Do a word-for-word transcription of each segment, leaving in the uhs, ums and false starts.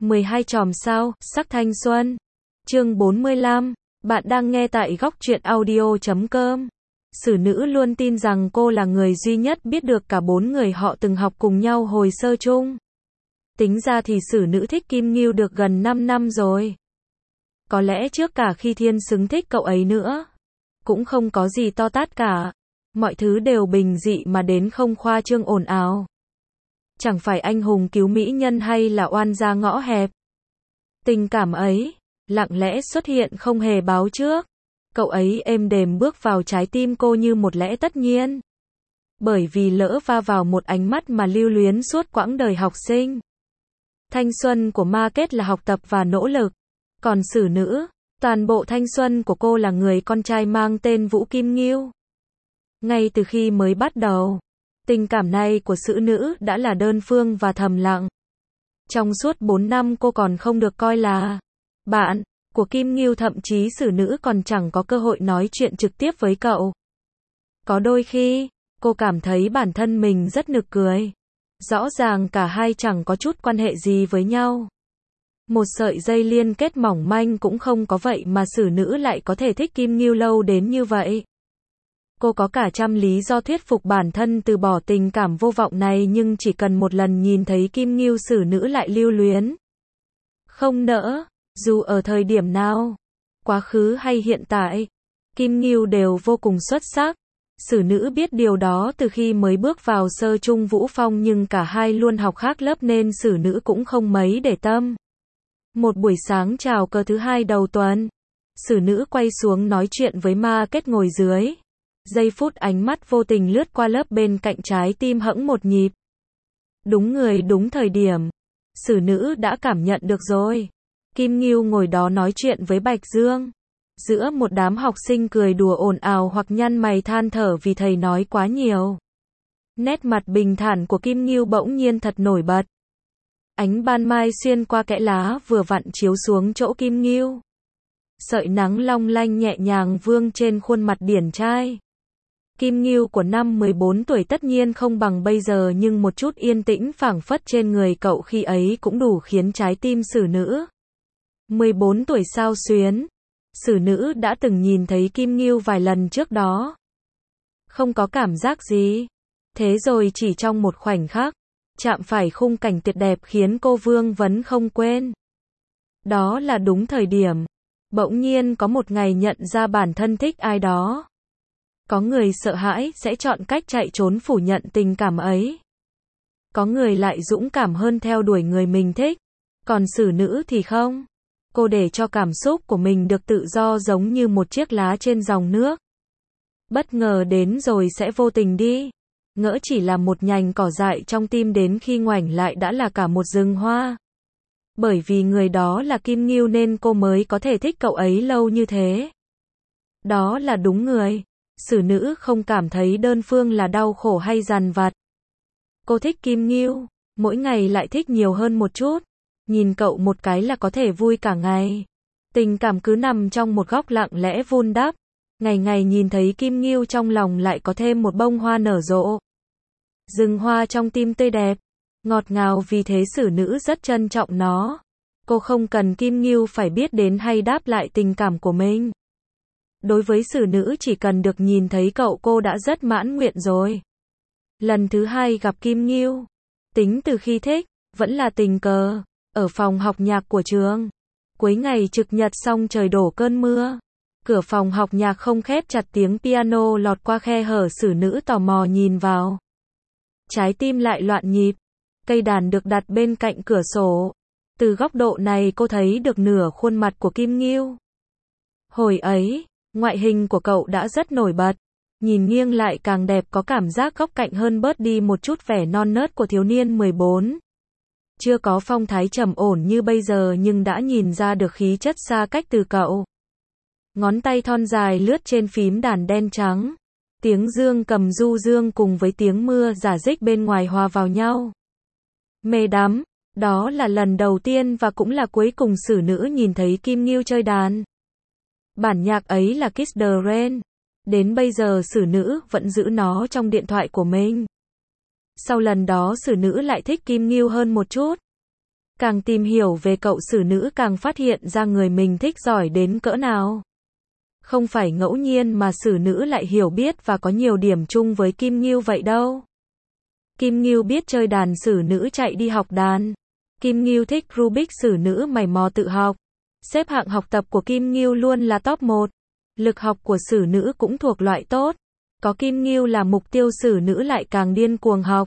mười hai chòm sao, sắc thanh xuân. Chương bốn mươi lăm. Bạn đang nghe tại góc truyện audio chấm com. Sử nữ luôn tin rằng cô là người duy nhất biết được cả bốn người họ từng học cùng nhau hồi sơ chung. Tính ra thì sử nữ thích Kim Ngưu được gần năm năm rồi. Có lẽ trước cả khi Thiên Xứng thích cậu ấy nữa. Cũng không có gì to tát cả. Mọi thứ đều bình dị mà đến không khoa trương ồn ào. Chẳng phải anh hùng cứu mỹ nhân hay là oan gia ngõ hẹp. Tình cảm ấy, lặng lẽ xuất hiện không hề báo trước. Cậu ấy êm đềm bước vào trái tim cô như một lẽ tất nhiên. Bởi vì lỡ va vào một ánh mắt mà lưu luyến suốt quãng đời học sinh. Thanh xuân của Ma Kết là học tập và nỗ lực. Còn sử nữ, toàn bộ thanh xuân của cô là người con trai mang tên Vũ Kim Ngưu. Ngay từ khi mới bắt đầu, tình cảm này của sử nữ đã là đơn phương và thầm lặng. Trong suốt bốn năm cô còn không được coi là bạn của Kim Ngưu, thậm chí sử nữ còn chẳng có cơ hội nói chuyện trực tiếp với cậu. Có đôi khi, cô cảm thấy bản thân mình rất nực cười. Rõ ràng cả hai chẳng có chút quan hệ gì với nhau. Một sợi dây liên kết mỏng manh cũng không có, vậy mà sử nữ lại có thể thích Kim Ngưu lâu đến như vậy. Cô có cả trăm lý do thuyết phục bản thân từ bỏ tình cảm vô vọng này, nhưng chỉ cần một lần nhìn thấy Kim Ngưu, sử nữ lại lưu luyến. Không nỡ, dù ở thời điểm nào, quá khứ hay hiện tại, Kim Ngưu đều vô cùng xuất sắc. Sử nữ biết điều đó từ khi mới bước vào sơ trung Vũ Phong, nhưng cả hai luôn học khác lớp nên sử nữ cũng không mấy để tâm. Một buổi sáng chào cờ thứ hai đầu tuần, sử nữ quay xuống nói chuyện với Ma Kết ngồi dưới. Giây phút ánh mắt vô tình lướt qua lớp bên cạnh, trái tim hẫng một nhịp. Đúng người đúng thời điểm, sử nữ đã cảm nhận được rồi. Kim Ngưu ngồi đó nói chuyện với Bạch Dương. Giữa một đám học sinh cười đùa ồn ào hoặc nhăn mày than thở vì thầy nói quá nhiều. Nét mặt bình thản của Kim Ngưu bỗng nhiên thật nổi bật. Ánh ban mai xuyên qua kẽ lá vừa vặn chiếu xuống chỗ Kim Ngưu. Sợi nắng long lanh nhẹ nhàng vương trên khuôn mặt điển trai. Kim Ngưu của năm mười bốn tuổi tất nhiên không bằng bây giờ, nhưng một chút yên tĩnh phảng phất trên người cậu khi ấy cũng đủ khiến trái tim sử nữ. mười bốn tuổi sao xuyến. Sử nữ đã từng nhìn thấy Kim Ngưu vài lần trước đó. Không có cảm giác gì. Thế rồi chỉ trong một khoảnh khắc, chạm phải khung cảnh tuyệt đẹp khiến cô vương vấn không quên. Đó là đúng thời điểm. Bỗng nhiên có một ngày nhận ra bản thân thích ai đó. Có người sợ hãi sẽ chọn cách chạy trốn phủ nhận tình cảm ấy. Có người lại dũng cảm hơn theo đuổi người mình thích. Còn sử nữ thì không. Cô để cho cảm xúc của mình được tự do giống như một chiếc lá trên dòng nước. Bất ngờ đến rồi sẽ vô tình đi. Ngỡ chỉ là một nhành cỏ dại trong tim, đến khi ngoảnh lại đã là cả một rừng hoa. Bởi vì người đó là Kim Ngưu nên cô mới có thể thích cậu ấy lâu như thế. Đó là đúng người. Sử nữ không cảm thấy đơn phương là đau khổ hay dằn vặt. Cô thích Kim Ngưu, mỗi ngày lại thích nhiều hơn một chút. Nhìn cậu một cái là có thể vui cả ngày. Tình cảm cứ nằm trong một góc lặng lẽ vun đắp. Ngày ngày nhìn thấy Kim Ngưu trong lòng lại có thêm một bông hoa nở rộ. Rừng hoa trong tim tươi đẹp, ngọt ngào, vì thế sử nữ rất trân trọng nó. Cô không cần Kim Ngưu phải biết đến hay đáp lại tình cảm của mình. Đối với sử nữ, chỉ cần được nhìn thấy cậu cô đã rất mãn nguyện rồi. Lần thứ hai gặp Kim Ngưu, tính từ khi thích, vẫn là tình cờ. Ở phòng học nhạc của trường. Cuối ngày trực nhật xong trời đổ cơn mưa. Cửa phòng học nhạc không khép chặt, tiếng piano lọt qua khe hở, sử nữ tò mò nhìn vào. Trái tim lại loạn nhịp. Cây đàn được đặt bên cạnh cửa sổ. Từ góc độ này cô thấy được nửa khuôn mặt của Kim Ngưu. Hồi ấy, ngoại hình của cậu đã rất nổi bật. Nhìn nghiêng lại càng đẹp, có cảm giác góc cạnh hơn bớt đi một chút vẻ non nớt của thiếu niên mười bốn. Chưa có phong thái trầm ổn như bây giờ, nhưng đã nhìn ra được khí chất xa cách từ cậu. Ngón tay thon dài lướt trên phím đàn đen trắng. Tiếng dương cầm du dương cùng với tiếng mưa rả rích bên ngoài hòa vào nhau. Mê đắm. Đó là lần đầu tiên và cũng là cuối cùng sử nữ nhìn thấy Kim Ngưu chơi đàn. Bản nhạc ấy là Kiss the Rain. Đến bây giờ sử nữ vẫn giữ nó trong điện thoại của mình. Sau lần đó sử nữ lại thích Kim Ngưu hơn một chút. Càng tìm hiểu về cậu sử nữ càng phát hiện ra người mình thích giỏi đến cỡ nào. Không phải ngẫu nhiên mà sử nữ lại hiểu biết và có nhiều điểm chung với Kim Ngưu vậy đâu. Kim Ngưu biết chơi đàn, sử nữ chạy đi học đàn. Kim Ngưu thích Rubik, sử nữ mày mò tự học. Xếp hạng học tập của Kim Ngưu luôn là top một. Lực học của sử nữ cũng thuộc loại tốt. Có Kim Ngưu là mục tiêu, sử nữ lại càng điên cuồng học.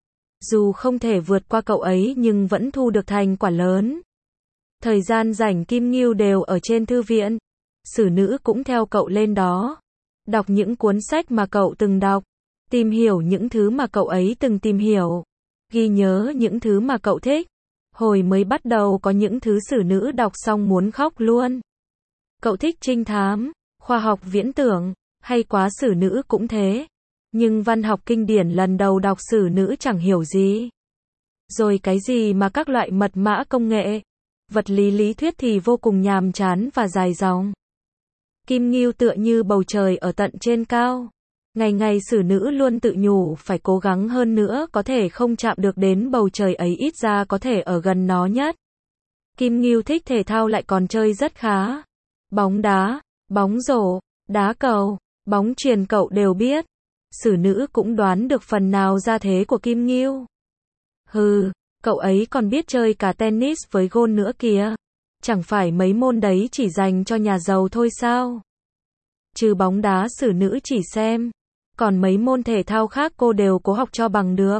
Dù không thể vượt qua cậu ấy nhưng vẫn thu được thành quả lớn. Thời gian rảnh Kim Ngưu đều ở trên thư viện. Sử nữ cũng theo cậu lên đó. Đọc những cuốn sách mà cậu từng đọc. Tìm hiểu những thứ mà cậu ấy từng tìm hiểu. Ghi nhớ những thứ mà cậu thích. Hồi mới bắt đầu có những thứ sử nữ đọc xong muốn khóc luôn. Cậu thích trinh thám, khoa học viễn tưởng, hay quá, sử nữ cũng thế. Nhưng văn học kinh điển lần đầu đọc sử nữ chẳng hiểu gì. Rồi cái gì mà các loại mật mã công nghệ, vật lý lý thuyết thì vô cùng nhàm chán và dài dòng. Kim Ngưu tựa như bầu trời ở tận trên cao. Ngày ngày sử nữ luôn tự nhủ phải cố gắng hơn nữa, có thể không chạm được đến bầu trời ấy, ít ra có thể ở gần nó nhất. Kim Ngưu thích thể thao lại còn chơi rất khá. Bóng đá, bóng rổ, đá cầu, bóng chuyền cậu đều biết. Sử nữ cũng đoán được phần nào ra thế của Kim Ngưu. Hừ, cậu ấy còn biết chơi cả tennis với golf nữa kìa. Chẳng phải mấy môn đấy chỉ dành cho nhà giàu thôi sao? Trừ bóng đá sử nữ chỉ xem. Còn mấy môn thể thao khác cô đều cố học cho bằng được.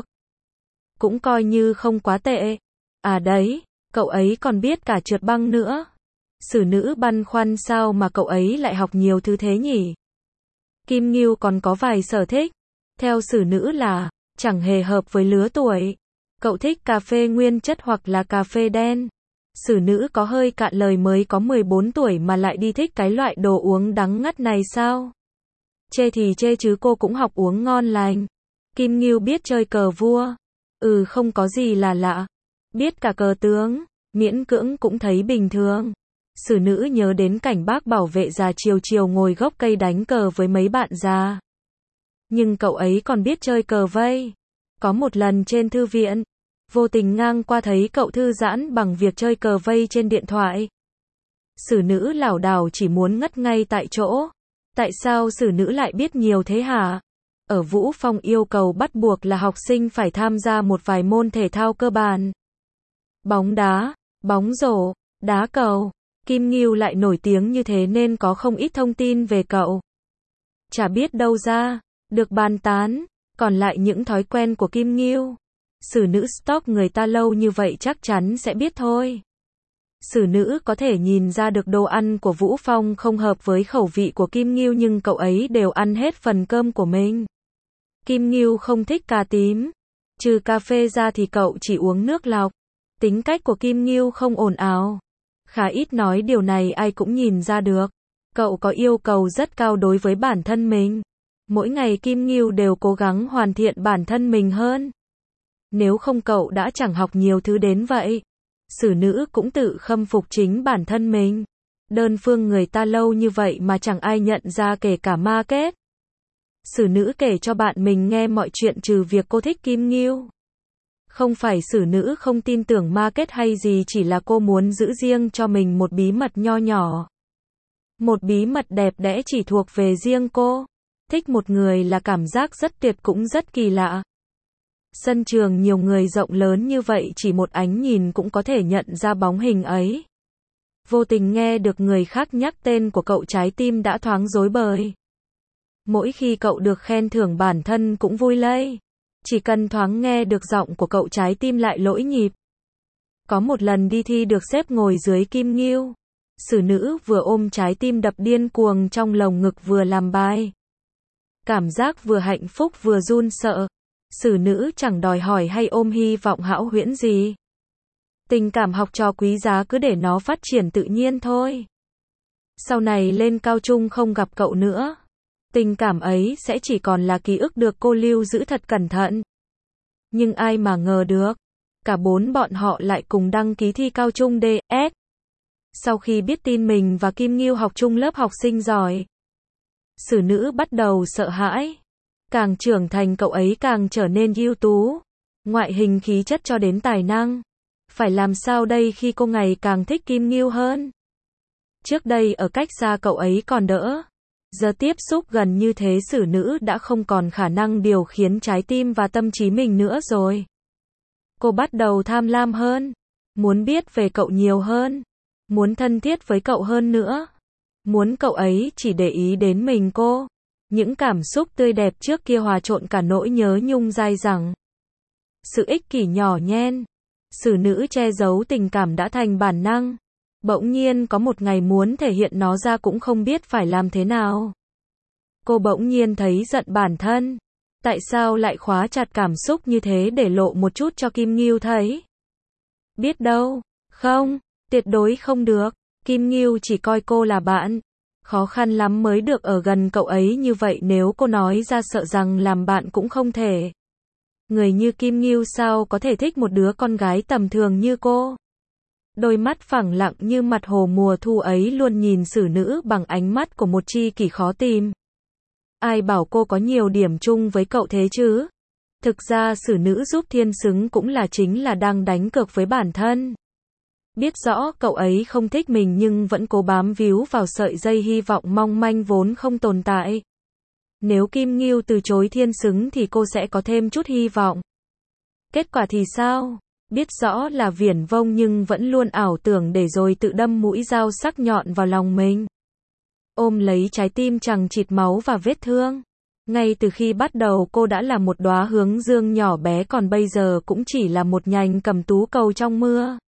Cũng coi như không quá tệ. À đấy, cậu ấy còn biết cả trượt băng nữa. Sử nữ băn khoăn sao mà cậu ấy lại học nhiều thứ thế nhỉ? Kim Ngưu còn có vài sở thích. Theo sử nữ là, chẳng hề hợp với lứa tuổi. Cậu thích cà phê nguyên chất hoặc là cà phê đen. Sử nữ có hơi cạn lời, mới có mười bốn tuổi mà lại đi thích cái loại đồ uống đắng ngắt này sao? Chê thì chê chứ cô cũng học uống ngon lành. Kim Ngưu biết chơi cờ vua. Ừ, không có gì là lạ. Biết cả cờ tướng, miễn cưỡng cũng thấy bình thường. Sử nữ nhớ đến cảnh bác bảo vệ già chiều chiều ngồi gốc cây đánh cờ với mấy bạn già. Nhưng cậu ấy còn biết chơi cờ vây. Có một lần trên thư viện, vô tình ngang qua thấy cậu thư giãn bằng việc chơi cờ vây trên điện thoại. Sử nữ lảo đảo chỉ muốn ngất ngay tại chỗ. Tại sao sử nữ lại biết nhiều thế hả? Ở Vũ Phong yêu cầu bắt buộc là học sinh phải tham gia một vài môn thể thao cơ bản. Bóng đá, bóng rổ, đá cầu. Kim Ngưu lại nổi tiếng như thế nên có không ít thông tin về cậu. Chả biết đâu ra, được bàn tán. Còn lại những thói quen của Kim Ngưu. Sử nữ stalk người ta lâu như vậy chắc chắn sẽ biết thôi. Sử nữ có thể nhìn ra được đồ ăn của Vũ Phong không hợp với khẩu vị của Kim Ngưu, nhưng cậu ấy đều ăn hết phần cơm của mình. Kim Ngưu không thích cà tím. Trừ cà phê ra thì cậu chỉ uống nước lọc. Tính cách của Kim Ngưu không ồn ào. Khá ít nói, điều này ai cũng nhìn ra được. Cậu có yêu cầu rất cao đối với bản thân mình. Mỗi ngày Kim Ngưu đều cố gắng hoàn thiện bản thân mình hơn. Nếu không cậu đã chẳng học nhiều thứ đến vậy. Sử nữ cũng tự khâm phục chính bản thân mình. Đơn phương người ta lâu như vậy mà chẳng ai nhận ra, kể cả ma kết. Sử nữ kể cho bạn mình nghe mọi chuyện trừ việc cô thích Kim Ngưu. Không phải sử nữ không tin tưởng ma kết hay gì, chỉ là cô muốn giữ riêng cho mình một bí mật nho nhỏ. Một bí mật đẹp đẽ chỉ thuộc về riêng cô. Thích một người là cảm giác rất tuyệt, cũng rất kỳ lạ. Sân trường nhiều người rộng lớn như vậy, chỉ một ánh nhìn cũng có thể nhận ra bóng hình ấy. Vô tình nghe được người khác nhắc tên của cậu, trái tim đã thoáng rối bời. Mỗi khi cậu được khen thưởng bản thân cũng vui lây. Chỉ cần thoáng nghe được giọng của cậu, trái tim lại lỗi nhịp. Có một lần đi thi được xếp ngồi dưới Kim Ngưu. Sử nữ vừa ôm trái tim đập điên cuồng trong lồng ngực vừa làm bài. Cảm giác vừa hạnh phúc vừa run sợ. Sử nữ chẳng đòi hỏi hay ôm hy vọng hão huyễn gì. Tình cảm học trò quý giá, cứ để nó phát triển tự nhiên thôi. Sau này lên cao trung không gặp cậu nữa. Tình cảm ấy sẽ chỉ còn là ký ức được cô lưu giữ thật cẩn thận. Nhưng ai mà ngờ được, cả bốn bọn họ lại cùng đăng ký thi cao trung D S. Sau khi biết tin mình và Kim Ngưu học chung lớp học sinh giỏi, sử nữ bắt đầu sợ hãi. Càng trưởng thành cậu ấy càng trở nên ưu tú. Ngoại hình, khí chất cho đến tài năng, Phải làm sao đây khi cô ngày càng thích Kim Ngưu hơn? Trước đây ở cách xa cậu ấy còn đỡ. Giờ tiếp xúc gần như thế xử nữ đã không còn khả năng điều khiển trái tim và tâm trí mình nữa rồi. Cô bắt đầu tham lam hơn. Muốn biết về cậu nhiều hơn. Muốn thân thiết với cậu hơn nữa. Muốn cậu ấy chỉ để ý đến mình cô. Những cảm xúc tươi đẹp trước kia hòa trộn cả nỗi nhớ nhung dai dẳng. Sự ích kỷ nhỏ nhen. Xử nữ che giấu tình cảm đã thành bản năng. Bỗng nhiên có một ngày muốn thể hiện nó ra cũng không biết phải làm thế nào. Cô bỗng nhiên thấy giận bản thân. Tại sao lại khóa chặt cảm xúc như thế để lộ một chút cho Kim Ngưu thấy? Biết đâu, không, tuyệt đối không được. Kim Ngưu chỉ coi cô là bạn. Khó khăn lắm mới được ở gần cậu ấy như vậy, nếu cô nói ra sợ rằng làm bạn cũng không thể. Người như Kim Ngưu sao có thể thích một đứa con gái tầm thường như cô? Đôi mắt phẳng lặng như mặt hồ mùa thu ấy luôn nhìn xử nữ bằng ánh mắt của một tri kỷ khó tìm. Ai bảo cô có nhiều điểm chung với cậu thế chứ? Thực ra xử nữ giúp thiên xứng cũng là chính là đang đánh cược với bản thân. Biết rõ cậu ấy không thích mình nhưng vẫn cố bám víu vào sợi dây hy vọng mong manh vốn không tồn tại. Nếu Kim Ngưu từ chối thiên xứng thì cô sẽ có thêm chút hy vọng. Kết quả thì sao? Biết rõ là viển vông nhưng vẫn luôn ảo tưởng để rồi tự đâm mũi dao sắc nhọn vào lòng mình. Ôm lấy trái tim chằng chịt máu và vết thương. Ngay từ khi bắt đầu cô đã là một đóa hướng dương nhỏ bé, còn bây giờ cũng chỉ là một nhành cầm tú cầu trong mưa.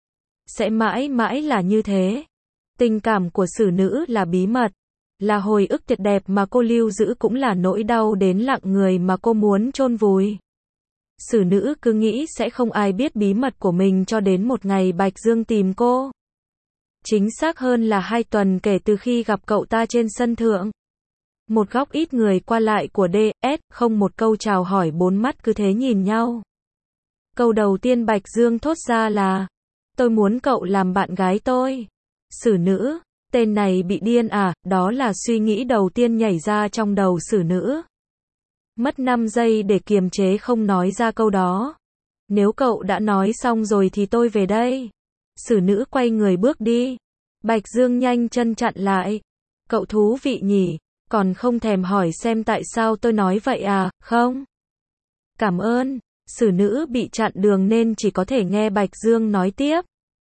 Sẽ mãi mãi là như thế. Tình cảm của xử nữ là bí mật, là hồi ức tuyệt đẹp mà cô lưu giữ, cũng là nỗi đau đến lặng người mà cô muốn chôn vùi. Xử nữ cứ nghĩ sẽ không ai biết bí mật của mình cho đến một ngày Bạch Dương tìm cô. Chính xác hơn là hai tuần kể từ khi gặp cậu ta trên sân thượng. Một góc ít người qua lại của đê ét, không một câu chào hỏi, bốn mắt cứ thế nhìn nhau. Câu đầu tiên Bạch Dương thốt ra là: tôi muốn cậu làm bạn gái tôi. Xử nữ, tên này bị điên à, đó là suy nghĩ đầu tiên nhảy ra trong đầu xử nữ. Mất năm giây để kiềm chế không nói ra câu đó. Nếu cậu đã nói xong rồi thì tôi về đây. Xử nữ quay người bước đi. Bạch Dương nhanh chân chặn lại. Cậu thú vị nhỉ, còn không thèm hỏi xem tại sao tôi nói vậy à, không? Cảm ơn. Xử nữ bị chặn đường nên chỉ có thể nghe Bạch Dương nói tiếp.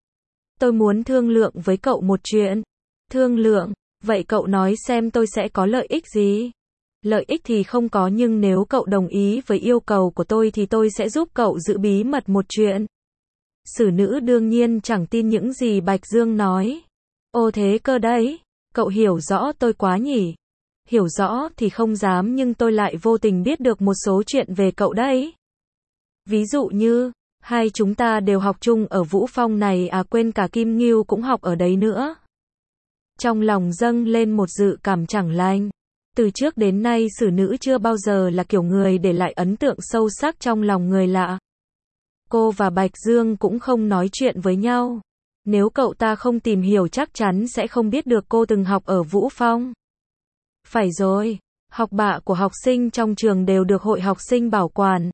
Tôi muốn thương lượng với cậu một chuyện. Thương lượng? Vậy cậu nói xem tôi sẽ có lợi ích gì? Lợi ích thì không có, nhưng nếu cậu đồng ý với yêu cầu của tôi thì tôi sẽ giúp cậu giữ bí mật một chuyện. Xử nữ đương nhiên chẳng tin những gì Bạch Dương nói. Ô thế cơ đấy, cậu hiểu rõ tôi quá nhỉ? Hiểu rõ thì không dám, nhưng tôi lại vô tình biết được một số chuyện về cậu đấy. Ví dụ như, hai chúng ta đều học chung ở Vũ Phong này à, quên cả Kim Ngưu cũng học ở đấy nữa. Trong lòng dâng lên một dự cảm chẳng lành. Từ trước đến nay xử nữ chưa bao giờ là kiểu người để lại ấn tượng sâu sắc trong lòng người lạ. Cô và Bạch Dương cũng không nói chuyện với nhau. Nếu cậu ta không tìm hiểu chắc chắn sẽ không biết được cô từng học ở Vũ Phong. Phải rồi, học bạ của học sinh trong trường đều được hội học sinh bảo quản.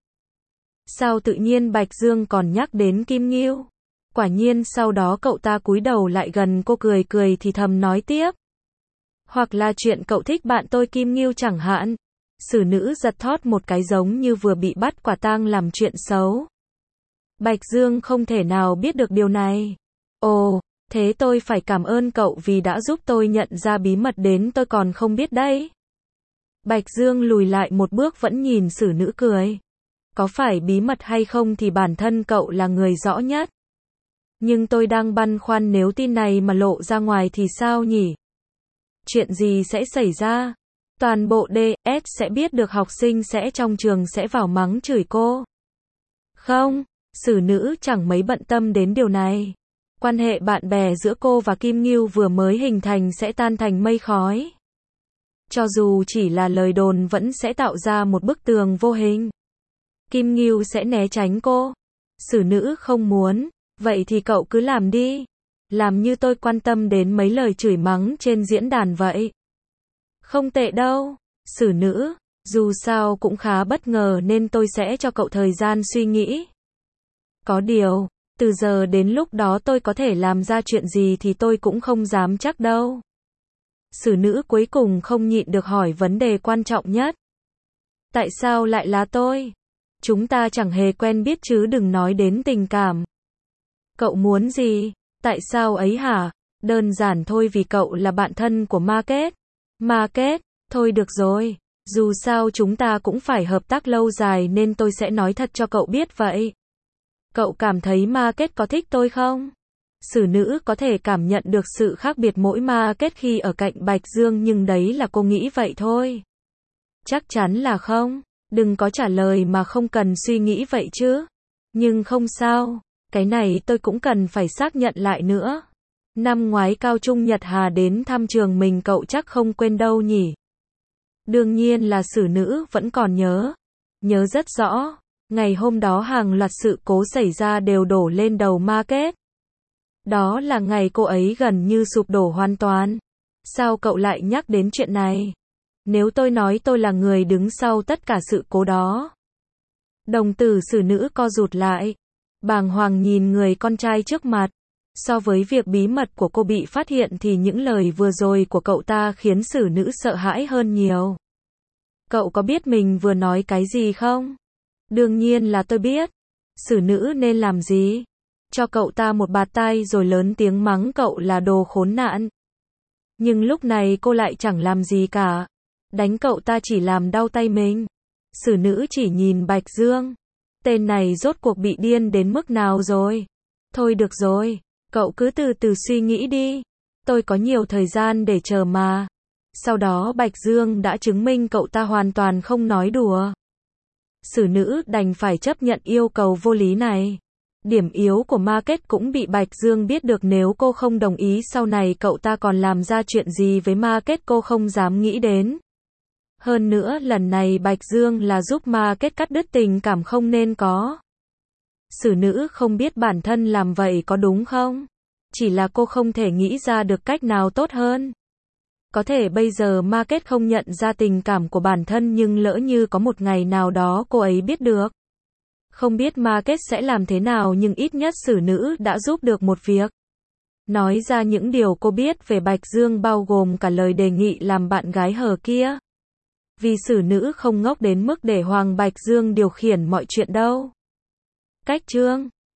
Sao tự nhiên Bạch Dương còn nhắc đến Kim Ngưu? Quả nhiên sau đó cậu ta cúi đầu lại gần cô, cười cười thì thầm nói tiếp. Hoặc là chuyện cậu thích bạn tôi Kim Ngưu chẳng hạn. Xử nữ giật thót một cái giống như vừa bị bắt quả tang làm chuyện xấu. Bạch Dương không thể nào biết được điều này. Ồ, thế tôi phải cảm ơn cậu vì đã giúp tôi nhận ra bí mật đến tôi còn không biết đấy. Bạch Dương lùi lại một bước vẫn nhìn xử nữ cười. Có phải bí mật hay không thì bản thân cậu là người rõ nhất. Nhưng tôi đang băn khoăn nếu tin này mà lộ ra ngoài thì sao nhỉ? Chuyện gì sẽ xảy ra? Toàn bộ đê ét sẽ biết được, học sinh sẽ trong trường sẽ vào mắng chửi cô. Không, xử nữ chẳng mấy bận tâm đến điều này. Quan hệ bạn bè giữa cô và Kim Ngưu vừa mới hình thành sẽ tan thành mây khói. Cho dù chỉ là lời đồn vẫn sẽ tạo ra một bức tường vô hình. Kim Ngưu sẽ né tránh cô. Xử nữ không muốn, vậy thì cậu cứ làm đi. Làm như tôi quan tâm đến mấy lời chửi mắng trên diễn đàn vậy. Không tệ đâu. Xử nữ, dù sao cũng khá bất ngờ nên tôi sẽ cho cậu thời gian suy nghĩ. Có điều, Từ giờ đến lúc đó tôi có thể làm ra chuyện gì thì tôi cũng không dám chắc đâu. Xử nữ cuối cùng không nhịn được hỏi vấn đề quan trọng nhất. Tại sao lại là tôi? Chúng ta chẳng hề quen biết chứ đừng nói đến tình cảm. Cậu muốn gì? Tại sao ấy hả? Đơn giản thôi, vì cậu là bạn thân của Market. Market, thôi được rồi. Dù sao chúng ta cũng phải hợp tác lâu dài nên tôi sẽ nói thật cho cậu biết vậy. Cậu cảm thấy Market có thích tôi không? Xử nữ có thể cảm nhận được sự khác biệt mỗi Market khi ở cạnh Bạch Dương, nhưng đấy là cô nghĩ vậy thôi. Chắc chắn là không. Đừng có trả lời mà không cần suy nghĩ vậy chứ. Nhưng không sao. Cái này tôi cũng cần phải xác nhận lại nữa. Năm ngoái Cao Trung Nhật Hà đến thăm trường mình cậu chắc không quên đâu nhỉ? Đương nhiên là xử nữ vẫn còn nhớ. Nhớ rất rõ. Ngày hôm đó hàng loạt sự cố xảy ra đều đổ lên đầu Market. Đó là ngày cô ấy gần như sụp đổ hoàn toàn. Sao cậu lại nhắc đến chuyện này? Nếu tôi nói tôi là người đứng sau tất cả sự cố đó. Đồng tử xử nữ co rụt lại. Bàng hoàng nhìn người con trai trước mặt. So với việc bí mật của cô bị phát hiện thì những lời vừa rồi của cậu ta khiến xử nữ sợ hãi hơn nhiều. Cậu có biết mình vừa nói cái gì không? Đương nhiên là tôi biết. Xử nữ nên làm gì? Cho cậu ta một bạt tai rồi lớn tiếng mắng cậu là đồ khốn nạn. Nhưng lúc này cô lại chẳng làm gì cả. Đánh cậu ta chỉ làm đau tay mình. Xử nữ chỉ nhìn Bạch Dương. Tên này rốt cuộc bị điên đến mức nào rồi? Thôi được rồi. Cậu cứ từ từ suy nghĩ đi. Tôi có nhiều thời gian để chờ mà. Sau đó Bạch Dương đã chứng minh cậu ta hoàn toàn không nói đùa. Xử nữ đành phải chấp nhận yêu cầu vô lý này. Điểm yếu của Market cũng bị Bạch Dương biết được, nếu cô không đồng ý sau này cậu ta còn làm ra chuyện gì với Market cô không dám nghĩ đến. Hơn nữa lần này Bạch Dương là giúp Market cắt đứt tình cảm không nên có. Xử nữ không biết bản thân làm vậy có đúng không? Chỉ là cô không thể nghĩ ra được cách nào tốt hơn. Có thể bây giờ Market không nhận ra tình cảm của bản thân, nhưng lỡ như có một ngày nào đó cô ấy biết được. Không biết Market sẽ làm thế nào, nhưng ít nhất xử nữ đã giúp được một việc. Nói ra những điều cô biết về Bạch Dương, bao gồm cả lời đề nghị làm bạn gái hờ kia. Vì xử nữ không ngốc đến mức để Hoàng Bạch Dương điều khiển mọi chuyện đâu. Cách chương